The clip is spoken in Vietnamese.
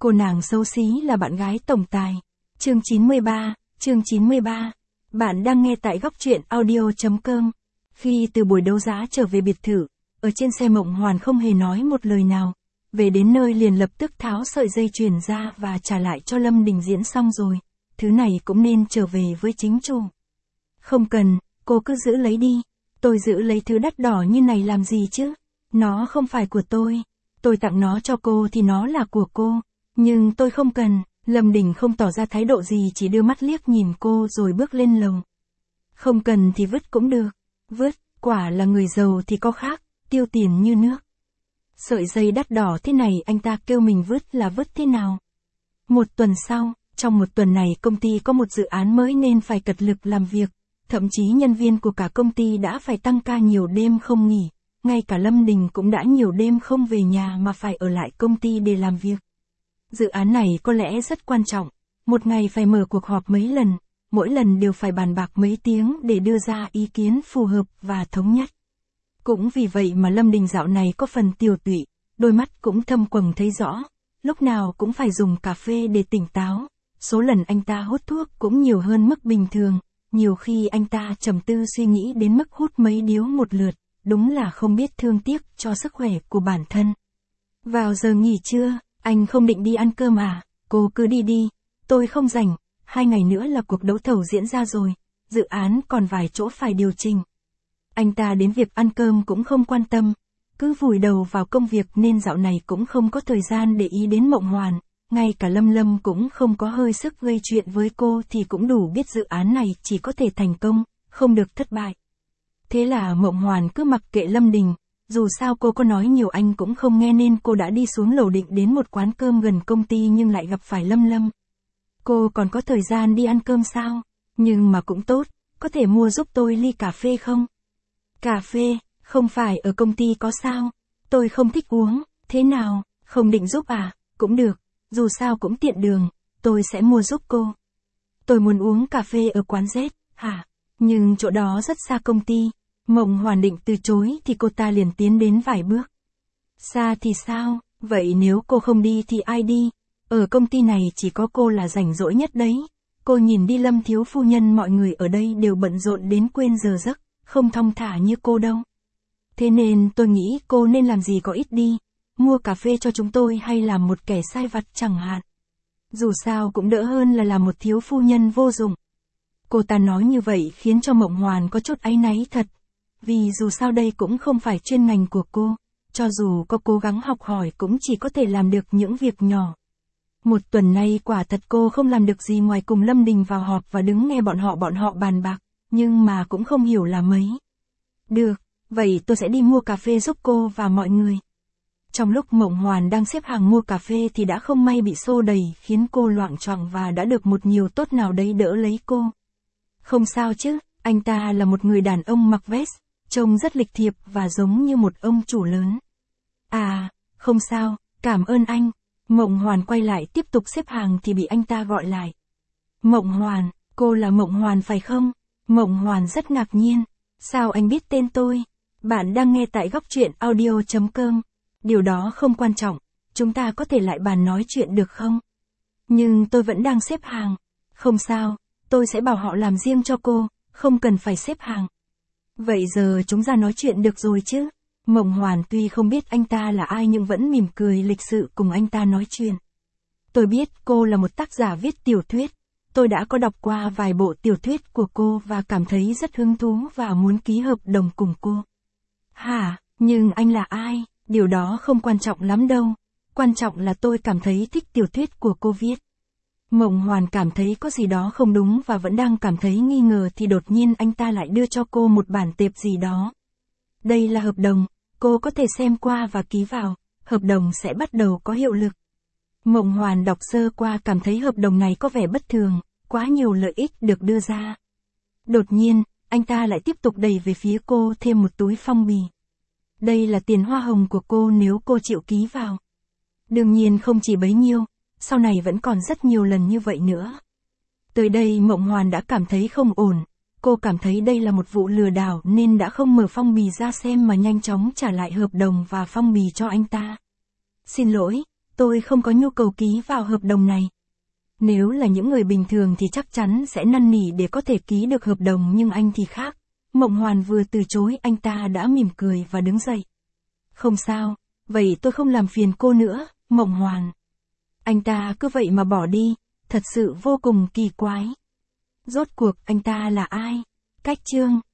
Cô nàng xấu xí là bạn gái tổng tài. Chương 93. Bạn đang nghe tại góc truyện audio.com. Khi từ buổi đấu giá trở về biệt thự, ở trên xe Mộng Hoàn không hề nói một lời nào. Về đến nơi liền lập tức tháo sợi dây chuyền ra và trả lại cho Lâm Đình Diễn xong rồi. Thứ này cũng nên trở về với chính chủ. Không cần, cô cứ giữ lấy đi. Tôi giữ lấy thứ đắt đỏ như này làm gì chứ? Nó không phải của tôi. Tôi tặng nó cho cô thì nó là của cô. Nhưng tôi không cần. Lâm Đình không tỏ ra thái độ gì, chỉ đưa mắt liếc nhìn cô rồi bước lên lầu. Không cần thì vứt cũng được. Vứt, quả là người giàu thì có khác, tiêu tiền như nước. Sợi dây đắt đỏ thế này anh ta kêu mình vứt là vứt thế nào? Một tuần sau, trong một tuần này công ty có một dự án mới nên phải cật lực làm việc. Thậm chí nhân viên của cả công ty đã phải tăng ca nhiều đêm không nghỉ. Ngay cả Lâm Đình cũng đã nhiều đêm không về nhà mà phải ở lại công ty để làm việc. Dự án này có lẽ rất quan trọng. Một ngày phải mở cuộc họp mấy lần, mỗi lần đều phải bàn bạc mấy tiếng để đưa ra ý kiến phù hợp và thống nhất. Cũng vì vậy mà Lâm Đình dạo này có phần tiều tụy, đôi mắt cũng thâm quầng thấy rõ. Lúc nào cũng phải dùng cà phê để tỉnh táo. Số lần anh ta hút thuốc cũng nhiều hơn mức bình thường. Nhiều khi anh ta trầm tư suy nghĩ đến mức hút mấy điếu một lượt. Đúng là không biết thương tiếc cho sức khỏe của bản thân. Vào giờ nghỉ trưa, anh không định đi ăn cơm à? Cô cứ đi đi, tôi không rảnh. 2 ngày nữa là cuộc đấu thầu diễn ra rồi, dự án còn vài chỗ phải điều chỉnh. Anh ta đến việc ăn cơm cũng không quan tâm, cứ vùi đầu vào công việc nên dạo này cũng không có thời gian để ý đến Mộng Hoàn. Ngay cả Lâm Lâm cũng không có hơi sức gây chuyện với cô thì cũng đủ biết dự án này chỉ có thể thành công, không được thất bại. Thế là Mộng Hoàn cứ mặc kệ Lâm Đình, dù sao cô có nói nhiều anh cũng không nghe nên cô đã đi xuống lầu định đến một quán cơm gần công ty nhưng lại gặp phải Lâm Lâm. Cô còn có thời gian đi ăn cơm sao? Nhưng mà cũng tốt, có thể mua giúp tôi ly cà phê không? Cà phê, không phải ở công ty có sao? Tôi không thích uống, thế nào, không định giúp à? Cũng được, dù sao cũng tiện đường, tôi sẽ mua giúp cô. Tôi muốn uống cà phê ở quán Z, hả? Nhưng chỗ đó rất xa công ty. Mộng Hoàn định từ chối thì cô ta liền tiến đến vài bước. Xa thì sao, vậy nếu cô không đi thì ai đi? Ở công ty này chỉ có cô là rảnh rỗi nhất đấy. Cô nhìn đi Lâm thiếu phu nhân, mọi người ở đây đều bận rộn đến quên giờ giấc, không thong thả như cô đâu. Thế nên tôi nghĩ cô nên làm gì có ít đi, mua cà phê cho chúng tôi hay làm một kẻ sai vặt chẳng hạn. Dù sao cũng đỡ hơn là làm một thiếu phu nhân vô dụng. Cô ta nói như vậy khiến cho Mộng Hoàn có chút áy náy thật. Vì dù sao đây cũng không phải chuyên ngành của cô, cho dù có cố gắng học hỏi cũng chỉ có thể làm được những việc nhỏ. Một tuần nay quả thật cô không làm được gì ngoài cùng Lâm Đình vào họp và đứng nghe bọn họ bàn bạc, nhưng mà cũng không hiểu là mấy. Được, vậy tôi sẽ đi mua cà phê giúp cô và mọi người. Trong lúc Mộng Hoàn đang xếp hàng mua cà phê thì đã không may bị xô đẩy khiến cô loạng choạng và đã được một nhiều tốt nào đấy đỡ lấy cô. Không sao chứ, anh ta là một người đàn ông mặc vest, trông rất lịch thiệp và giống như một ông chủ lớn. À, không sao, cảm ơn anh. Mộng Hoàn quay lại tiếp tục xếp hàng thì bị anh ta gọi lại. Mộng Hoàn, cô là Mộng Hoàn phải không? Mộng Hoàn rất ngạc nhiên. Sao anh biết tên tôi? Bạn đang nghe tại góc truyện audio.com. Điều đó không quan trọng, chúng ta có thể lại bàn nói chuyện được không? Nhưng tôi vẫn đang xếp hàng. Không sao, tôi sẽ bảo họ làm riêng cho cô, không cần phải xếp hàng. Vậy giờ chúng ta nói chuyện được rồi chứ? Mộng Hoàn tuy không biết anh ta là ai nhưng vẫn mỉm cười lịch sự cùng anh ta nói chuyện. Tôi biết cô là một tác giả viết tiểu thuyết. Tôi đã có đọc qua vài bộ tiểu thuyết của cô và cảm thấy rất hứng thú và muốn ký hợp đồng cùng cô. Hả, nhưng anh là ai? Điều đó không quan trọng lắm đâu. Quan trọng là tôi cảm thấy thích tiểu thuyết của cô viết. Mộng Hoàn cảm thấy có gì đó không đúng và vẫn đang cảm thấy nghi ngờ thì đột nhiên anh ta lại đưa cho cô một bản tệp gì đó. Đây là hợp đồng, cô có thể xem qua và ký vào, hợp đồng sẽ bắt đầu có hiệu lực. Mộng Hoàn đọc sơ qua cảm thấy hợp đồng này có vẻ bất thường, quá nhiều lợi ích được đưa ra. Đột nhiên, anh ta lại tiếp tục đẩy về phía cô thêm một túi phong bì. Đây là tiền hoa hồng của cô nếu cô chịu ký vào. Đương nhiên không chỉ bấy nhiêu, sau này vẫn còn rất nhiều lần như vậy nữa. Tới đây Mộng Hoàn đã cảm thấy không ổn. Cô cảm thấy đây là một vụ lừa đảo nên đã không mở phong bì ra xem mà nhanh chóng trả lại hợp đồng và phong bì cho anh ta. Xin lỗi, Tôi không có nhu cầu ký vào hợp đồng này. Nếu là những người bình thường thì chắc chắn sẽ năn nỉ để có thể ký được hợp đồng, nhưng anh thì khác. Mộng Hoàn vừa từ chối anh ta đã mỉm cười và đứng dậy. Không sao, vậy tôi không làm phiền cô nữa, Mộng Hoàn. Anh ta cứ vậy mà bỏ đi, thật sự vô cùng kỳ quái. Rốt cuộc anh ta là ai? Cách chương